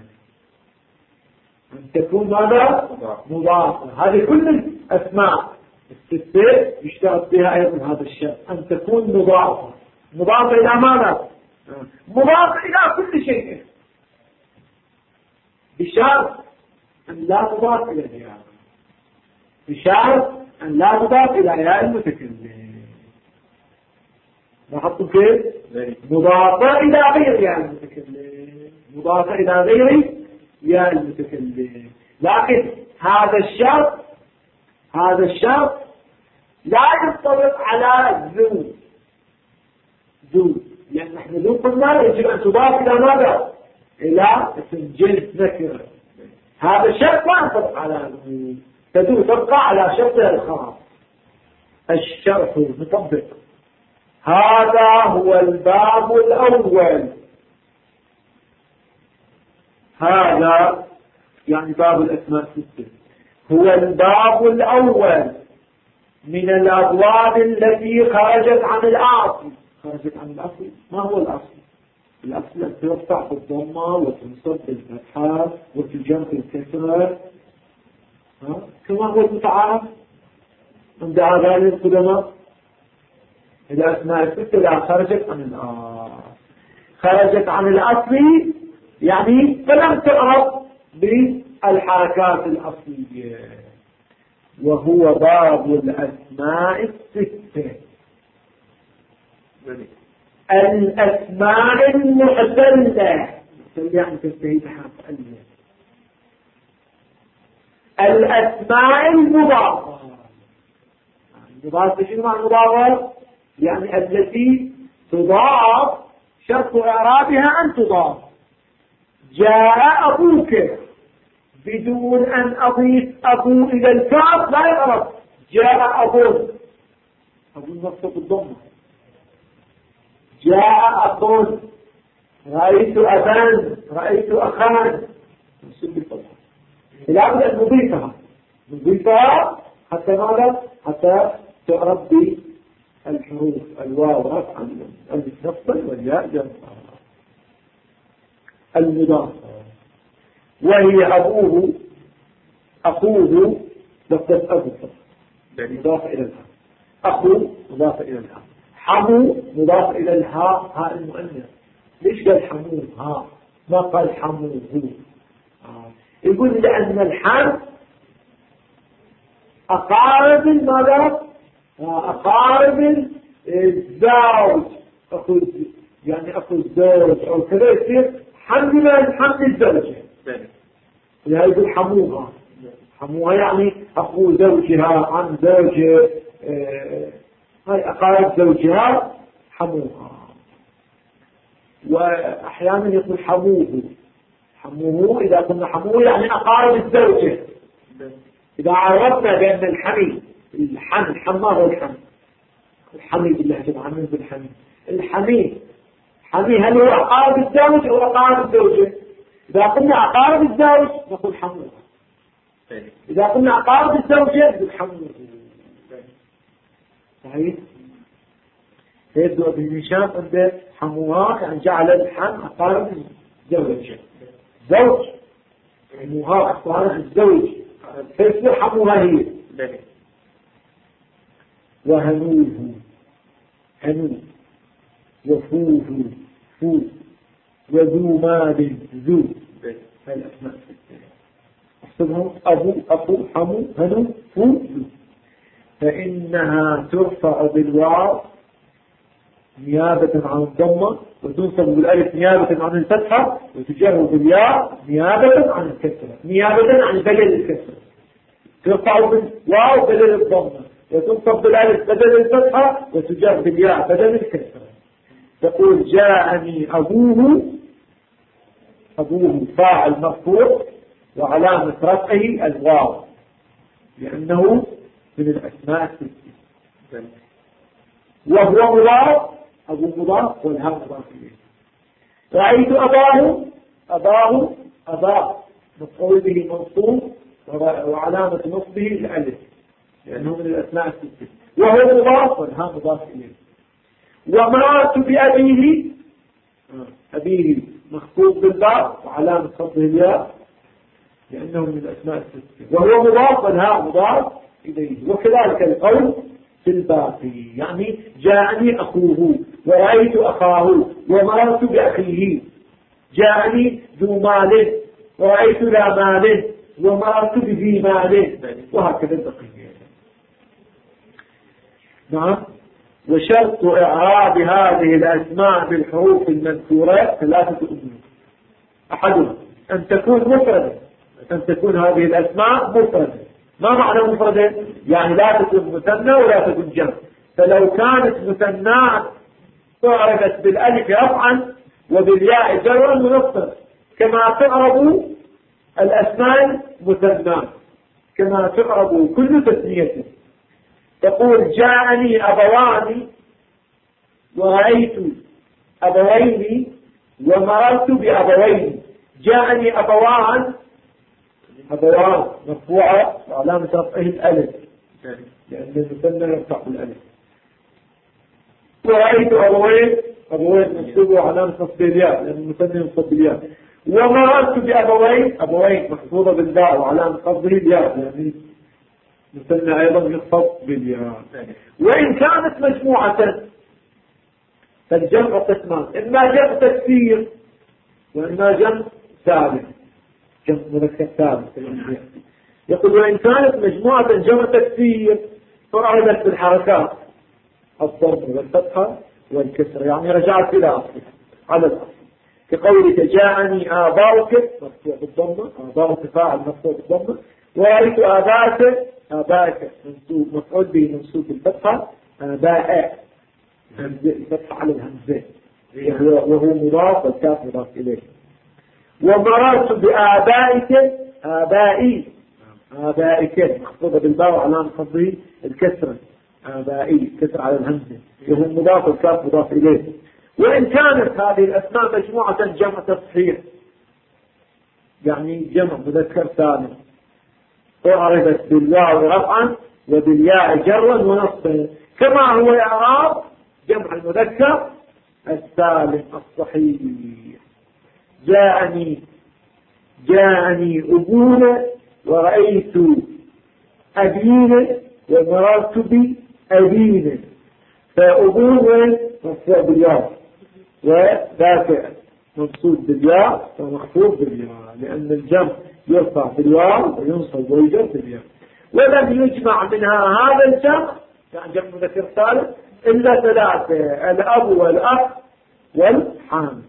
أن تكون ماذا؟ مضافة. هذه كل الأسماء الستة يشتغل بها أيضا هذا الشيء، أن تكون مضافة. مضافة إلى ماذا؟ مضافة إلى كل شيء، بشرط أن لا تضاف إلى الياء، بشرط أن لا تضاف إلى ياء المتكلم. لاحظتم كيف؟ مضافة إلى غير ياء المتكلم، مضافة إلى غير ياء المتكلم. لكن هذا الشرط لا ينطبق على ذو، لأن نحن ذو قلنا يجب أن تضاف إلى ماذا؟ إلى اسم جنس نكرة. هذا الشرط لا ينطبق على ذو، تدو تبقى على شرطها الخاص. الشرط نطبق. هذا هو الباب الأول. هذا يعني باب الأسماء الستة، هو الباب الأول من الأبواب التي خرجت عن الأصل. خرجت عن الأصل. ما هو الأصل؟ الأصل أن ترفع بالضمة وتنصب بالفتحة وتجر بالكسرة، كما هو المتعارف عند آذان القدماء. الأسماء الستة لا خرجت عن الأصل، خرجت عن الأصل يعني فلم تعرف بالحركات الأصلية، وهو باب الأسماء الستة. الأسماء المعتلة يعني تنتهي بحرف ألف. الأسماء المضافة. المضافة شنو معنى المضافة؟ يعني التي تضاف شرط إعرابها أن تضاف. جاء أبوك بدون أن أضيف أبو إلى الكاف لا يعرف. جاء أبو المقصود بالضمة. جاء أخ، رأيت أبان، رأيت أخان، لا بد أن نضيفها حتى ماذا؟ حتى تعرف بالحروف الواو رفعا، الألف نصبا والياء جمعا. المضافة وهي أبوه، أخوه، لفظة أبو مضافة إلى الها، أخو مضافة إلى الها، حمو مضاف إلى الهاء، هاء المؤنث. ليش قال حمو ها ما قال حمو هو؟ يقول لأن الحم أقارب ماذا؟ أقارب الزوج، يعني أخو الزوج أو كذا، يصير حمل الزوجة. لا يقول حموها يعني أخو زوجها، عن زوجه، هاي أقارب زوجها حموها. وأحيانا يقول حموه إذا قلنا حموه يعني أقارب الزوجة. إذا عرفنا بأن الحم هو الحمي بالله سبحانه الحمي هل هو أقارب الزوج أو أقارب الزوجة؟ إذا قلنا أقارب الزوج نقول حموها، إذا قلنا أقارب الزوجة نقول حموه. صحيح؟ يبدو ابن هشام عند حموها يعني جعل الحم أقارب الزوج، حموها أقارب الزوج، فيصير حموها هي. وهنوه وفوه وذو مال ذو، هاي الأسماء احسبهم أبو أخو حمو هنو فو ذو. فإنها ترفع بالواو نيابة عن الضمة، وتنصب بالألف نيابة عن الفتحة، وتجر بالياء نيابة عن الكسرة، نيابة عن بدل الكسرة. ترفع بالواو بدل الضمة، وتنصب بالألف بدل الفتحة، وتجر بالياء بدل الكسرة. تقول جاءني أبوه فاعل مرفوع وعلامة رفعه الواو لأنه من الأسماء الستة. وهو مضاف، أبو مضاف والهاء مضاف إليه. رأيت أباه أبا مفعول به منصوب وعلامة نصبه الألف لأنه من الأسماء الستة، وهو مضاف والها مضاف إليه. ومررت بأبيه، أبيه مخفوض بالباء وعلامة خفضه الياء لأنه من الأسماء الستة، وهو مضاف والها مضاف إليه. وكذلك القول في الباقي، يعني جاءني أخوه ورأيت أخاه ومررت بأخيه، جاءني ذو مال ورأيت لا مال ومررت بذي مال، وهكذا البقية. نعم. وشرط إعراب هذه الأسماء بالحروف المذكورة ثلاثة أمور: أحدها أن تكون مفردة، أن تكون هذه الأسماء مفردة. ما معنى مفردة؟ يعني لا تكون مثنى ولا تكون جمع. فلو كانت مثنى تعرفت بالألف رفعا وبالياء جرا ونصبا، كما تعرب الأسماء مثنى، كما تعرب كل تثنية. تقول جاءني أبوان ورأيت أبوين ومررت بأبوين. جاءني أبوان، أبوان مرفوعة وعلامة رفعه الألف لأن المثنى يرفع بالألف. ورأيت أبوين، أبوين منصوب وعلامة نصب الياء لأن المثنى ينصب بالياء. ومررت بأبوين، أبوين محفوظة بالباء وعلامة خفضه الياء يعني مثنى أيضا يخفض بالياء. وإن كانت مجموعة فالجمع قسمان: إما جمع تكسير وإما جمع سالم، جمع مذكر سالم. يقول وإن كانت مجموعة جمع تكسير فرعدت بالحركات الضم والفتحة والكسر، يعني رجعت إلى أصلها على الأصل، كقولك جاءني آباؤك مرفوع بالضمة، آباؤك فاعل مرفوع بالضمة، ورأيت آباءك، آباءك منصوب مفعول به منصوب بالفتحة، آباء الفتحة على الهمزة وهو مضاف والكاف مضاف إليه. ومررت بآبائك، آبائي، آبائك مخفوضة بالباء وعلامة خفضه الكسرة، آبائي كسر على الهمزة وهو مضاف والكاف مضاف إليه. وإن كانت هذه الأسماء مجموعة جمع تصحيح، يعني جمع مذكر سالم، أعربت بالواو رفعا وبالياء جرا ونصبا، كما هو إعراب جمع المذكر السالم الصحيح. جاءني أبونا ورأيت أبينا ومررت بأبينا. فأبونا مرفوع بالياء وذاك منصوب بالياء ومخفوض بالياء لأن الجمع يرفع بالواو وينصب ويجر بالياء. ولم يجمع منها هذا الجمع يعني جمع مذكر سالم إلا ثلاثة: الأب والأخ والحام.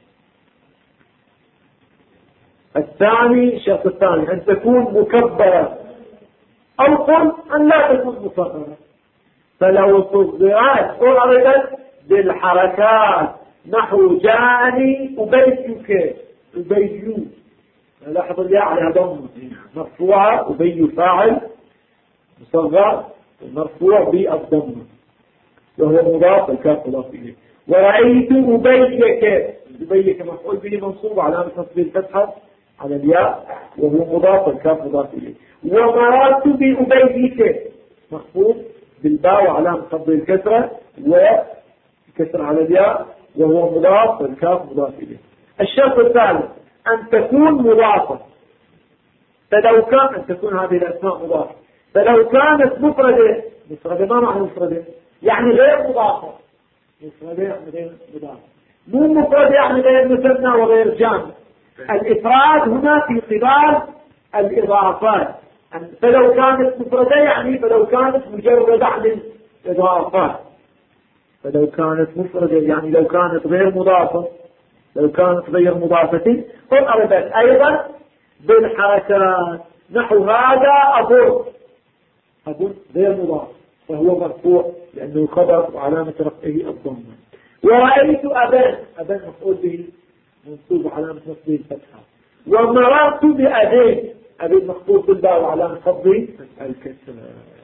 الثاني الشرط الثاني أن تكون مكبرة، أو قل أن لا تكون مصغرة. فلو صغرت أعرضت بالحركات نحو جاءني أبيك، أبيو، لاحظ الياء عليها ضم مرفوعة، أبي فاعل مصغر مرفوع بالضم وهو مضاف الكاف مضاف إليه. ورأيت أبيك مفعول به منصوب علامة نصب الفتحة على الياء وهو مضاف الكاف مضاف إليه. ومررت بأبيك مخفوض بالباء وعلامة خفض الكسرة وكسر على الياء وهو مضاف والكاف مضاف إليه. الشرط الثالث أن تكون مضافة، فلو كان أن تكون هذه الأسماء مضافة، فلو كانت مفردة ما معنى مفردة؟ يعني غير مضافة. مفردة يعني غير مضافة، مو مفردة يعني غير مثنى وغير جامع. الإفراد هنا في قبال الإضافات، فلو كانت مفردة يعني فلو كانت مجردة عن الإضافات. فلو كانت مفردة يعني لو كانت غير مضافة، لو كانت غير مضافة فأردت أيضا بالحركات نحو هذا أبو غير مضاف فهو مرفوع لأنه خبر وعلامة رفعه الضمة. ورأيت أبا مفعول به منصوب علامة نصبه الفتحة. ومررت بأبين، أبين مخفوض بالباء وعلامة خفضه الكسر.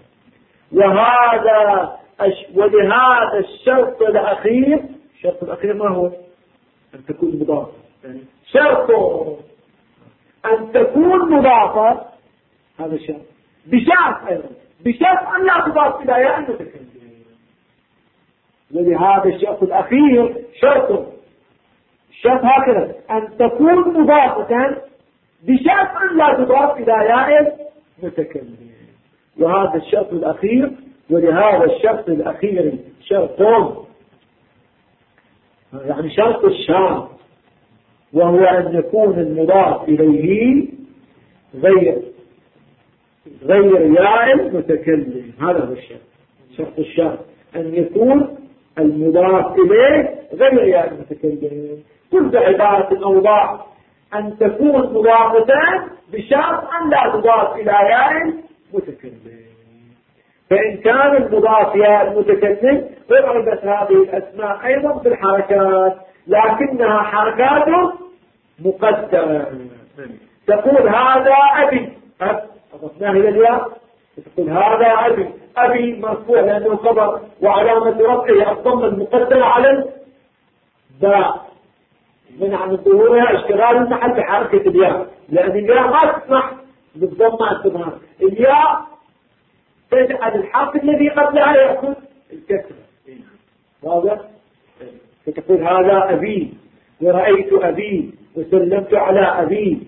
ولهذا الشرط الأخير ما هو؟ أن تكون مضافة، يعني شرطه أن تكون مضافة، هذا الشرط بشرط أيضا، بشرط أن لا تضاف إلى ياء المتكلم. ولهذا الشرط الأخير شرط، الشرط هكذا أن تكون مضافة بشرط أن لا تضاف إلى ياء المتكلم. وهذا الشرط الأخير، ولهذا الشرط الأخير شرط، يعني شرط الشرط، وهو أن يكون المضاف إليه غير ياء المتكلم. هذا هو الشرط، شرط الشرط أن يكون المضاف إليه غير ياء المتكلم. كل عبارة أوضاع أن تكون مضافة بشرط أن لا تضاف إلى ياء المتكلم. فإن كان المضاف ياء المتكلم ضربت هذه الأسماء أيضا بالحركات، لكنها حركات مقدرة. تقول هذا أبي، أضفناه إلى الياء، تقول هذا أبي، أبي مرفوع لأنه خبر وعلامة رفعه الضمة المقدرة على الباء، منع من ظهورها اشتغال المحل بحركة الياء، لأن الياء ما تسمح بالضمة التظهر، الياء تجعل الحرف الذي قبلها يأخذ الكسرة. واضح؟ فتقول هذا أبي، ورأيت أبي، وسلمت على أبي،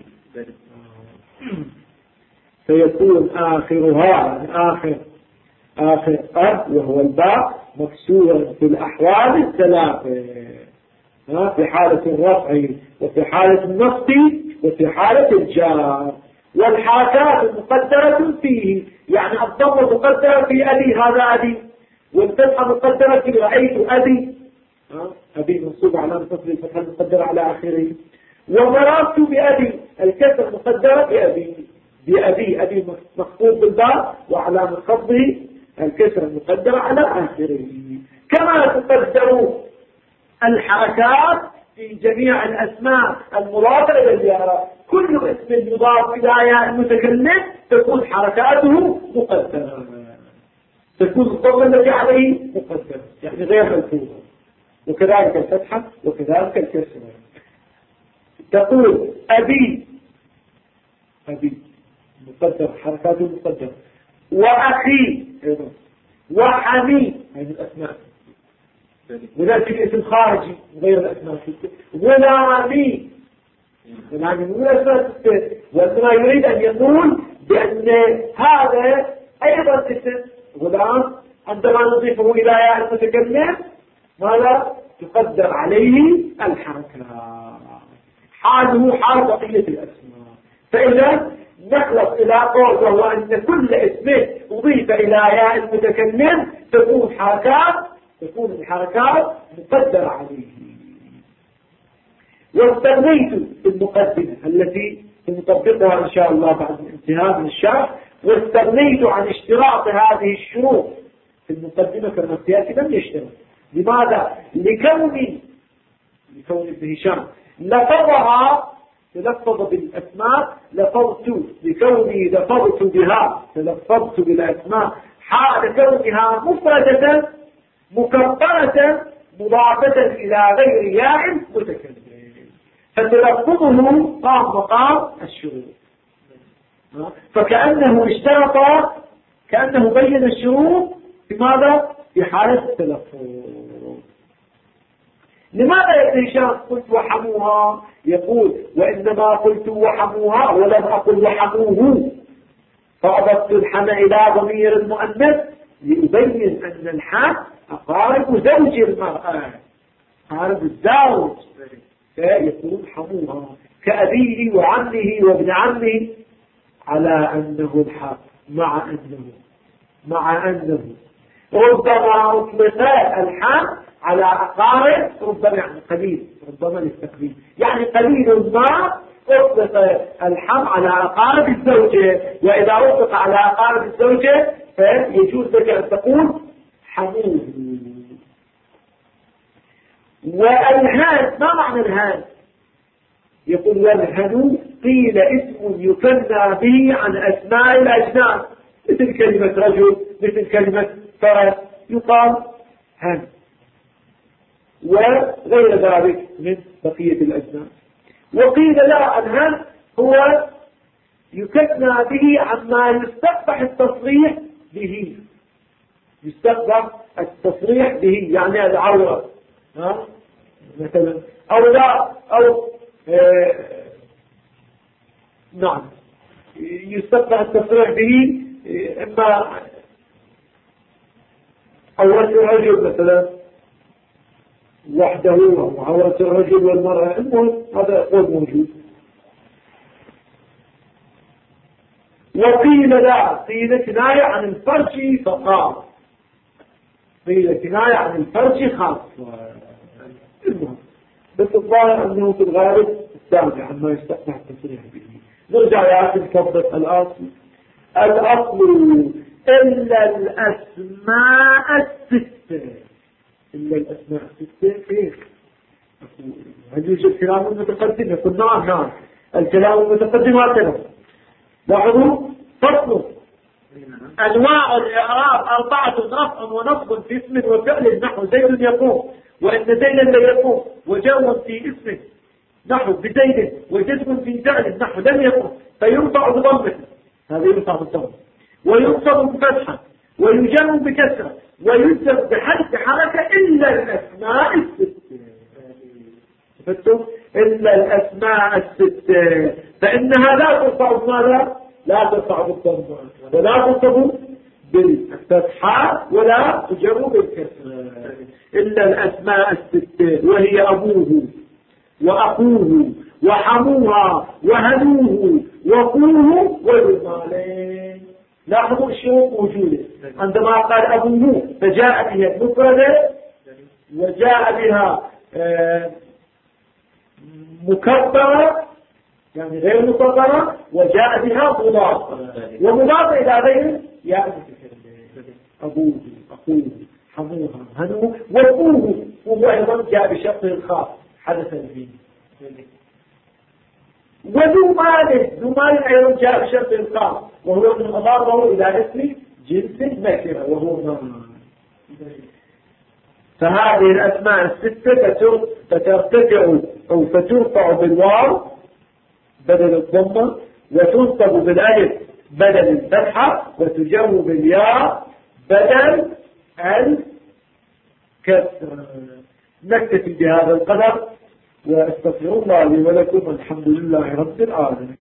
فيكون آخرها آخر أب وهو الباء مكسورا في الأحوال الثلاثة، في حالة الرفع وفي حالة النصب وفي حالة الجار. والحركات المقدرة فيه، يعني الضمة مقدرة في أبي، هذا أبي، والفتحة مقدرة في رأيت أبي، أبي منصوب على نصب الفتحة المقدرة على آخره. ومررت بأبي، الكسر مقدرة بأبي، أبي مخفوض بالباء وعلامة خفضه الكسر المقدرة على آخره. كما تقدر الحركات في جميع الأسماء المضافة إلى الياء، كل اسم مضاف إلى ياء المتكلم تكون حركاته مقدرة، تكون الضمة التي عليه مقدرة، يعني غير ملفوظة، وكذلك الفتحة وكذلك الكسر. تقول أبي مقدر، حركاته مقدرة، وأخي وحمي، هذه الأسماء، وذلك اسم خارجي غير الأسماء، غلامي من الأسماء، وإنما يريد أن يقول بأن هذا أيضا اسم غلام عندما نضيفه إلى ياء المتكلم ماذا تقدر عليه الحركة، حاله حال بقية الأسماء. فإذا نخلص إلى قول وهو أن كل اسم أضيف إلى ياء المتكلم تكون الحركات مقدرة عليه. واستغنيت المقدمة التي نطبقها إن شاء الله بعد الانتهاء من الشرح، واستغنيت عن اشتراط هذه الشروط في المقدمة كما سيأتي لم يشترط. لماذا؟ لكون ابن هشام لفظها، تلفظ بالأسماء، لكوني لفظت بها، تلفظت بالأسماء حال كونها مفردة مكبرة مضافة إلى غير ياء متكلم، فتلفظه قام مقام الشروط. فكأنه اشترط، كأنه بين الشروط في ماذا؟ في حالة التلفظ. لماذا يا ابن هشام قلت وحموها؟ يقول وإنما قلت وحموها ولم أقل وحموه، فأضفت الحم إلى ضمير المؤنث لأبين أن الحم أقارب زوج المرأة، أقارب الزوج، فيكون حموها كأبيه وعمه وابن عمه، على أنه الحق، مع أنه ربما أطلق الحم على أقارب، ربما يعني قليل، ربما للتقليل، يعني قليل ما أطلق الحم على أقارب الزوجة، وإذا أطلق على أقارب الزوجة فيجوز لك أن تقول حموه. والهان، ما معنى الهان؟ يقول والهن قيل اسم يكنى به عن أسماء الأجناس، مثل كلمة رجل، مثل كلمة فرس، يقال هن، وغير ذلك من بقية الأجناس. وقيل لا، الهن هو يكنى به عما يستقبح التصريح به. يستقبح التصريح به يعني العورة مثلا أو لا أو نعم يستقبح التصريح به إما عورة الرجل مثلا وحده أو عورة الرجل والمرأة، المهم هذا قول موجود. وقيل لا، قيل كناية عن الفرج فقط، قيل كناية عن الفرج خاصة. المهم بس الظاهر أنه في الغالب الثاني عما يستقبح التصريح به. نرجع يا أخي نكبر الأصل إلا الأسماء الستة. إلا الأسماء الستة كيف؟ هل يوجد كلام متقدم؟ يقول نعم الكلام المتقدم هكذا. لاحظوا فصل أنواع الإعراب 4 رفع ونصب في اسم وفعل نحو زيد يقوم وإن زيدا لا يقوم، وجو في اسم نحو بزيد، وجزم في فعل نحو لم يقوم، فيرفع بضمه، هذا يرفع بالضمه، وينصب بفتحه، ويجر بكسره، ويجزم بحذف حركه إلا الأسماء الستة. شفتم؟ إلا الأسماء الستة فإنها لا ترفع بماذا؟ لا ترفع بالضمه ولا تنصب بالفتحة ولا تجر بالكسر. إلا الأسماء الستة وهي أبوه وأخوه وحموها وهنوه وقوه والمالين. لاحظوا الشروط موجودة. عندما قال أبوه فجاء بها المفردة وجاء بها مكبرة يعني غير مصغرة، وجاء بها مضافة، ومضافة إلى غير يعني أبوه أخوه حموها هنوه وقوه، وهو أيضا جاء بشرطه الخاص حدث به. وذو مال أيضا جاء بشرطه الخاص وهو من أضافه إلى اسم جنس نكرة وهو نار. فهذه الأسماء الستة فترتفع أو فترفع بالواو بدل الضمة، وتنصب بالألف بدل الفتحة، وتجر بالياء بدل الكسر. نكتفي بهذا القدر، واستغفر الله لي ولكم، الحمد لله رب العالمين.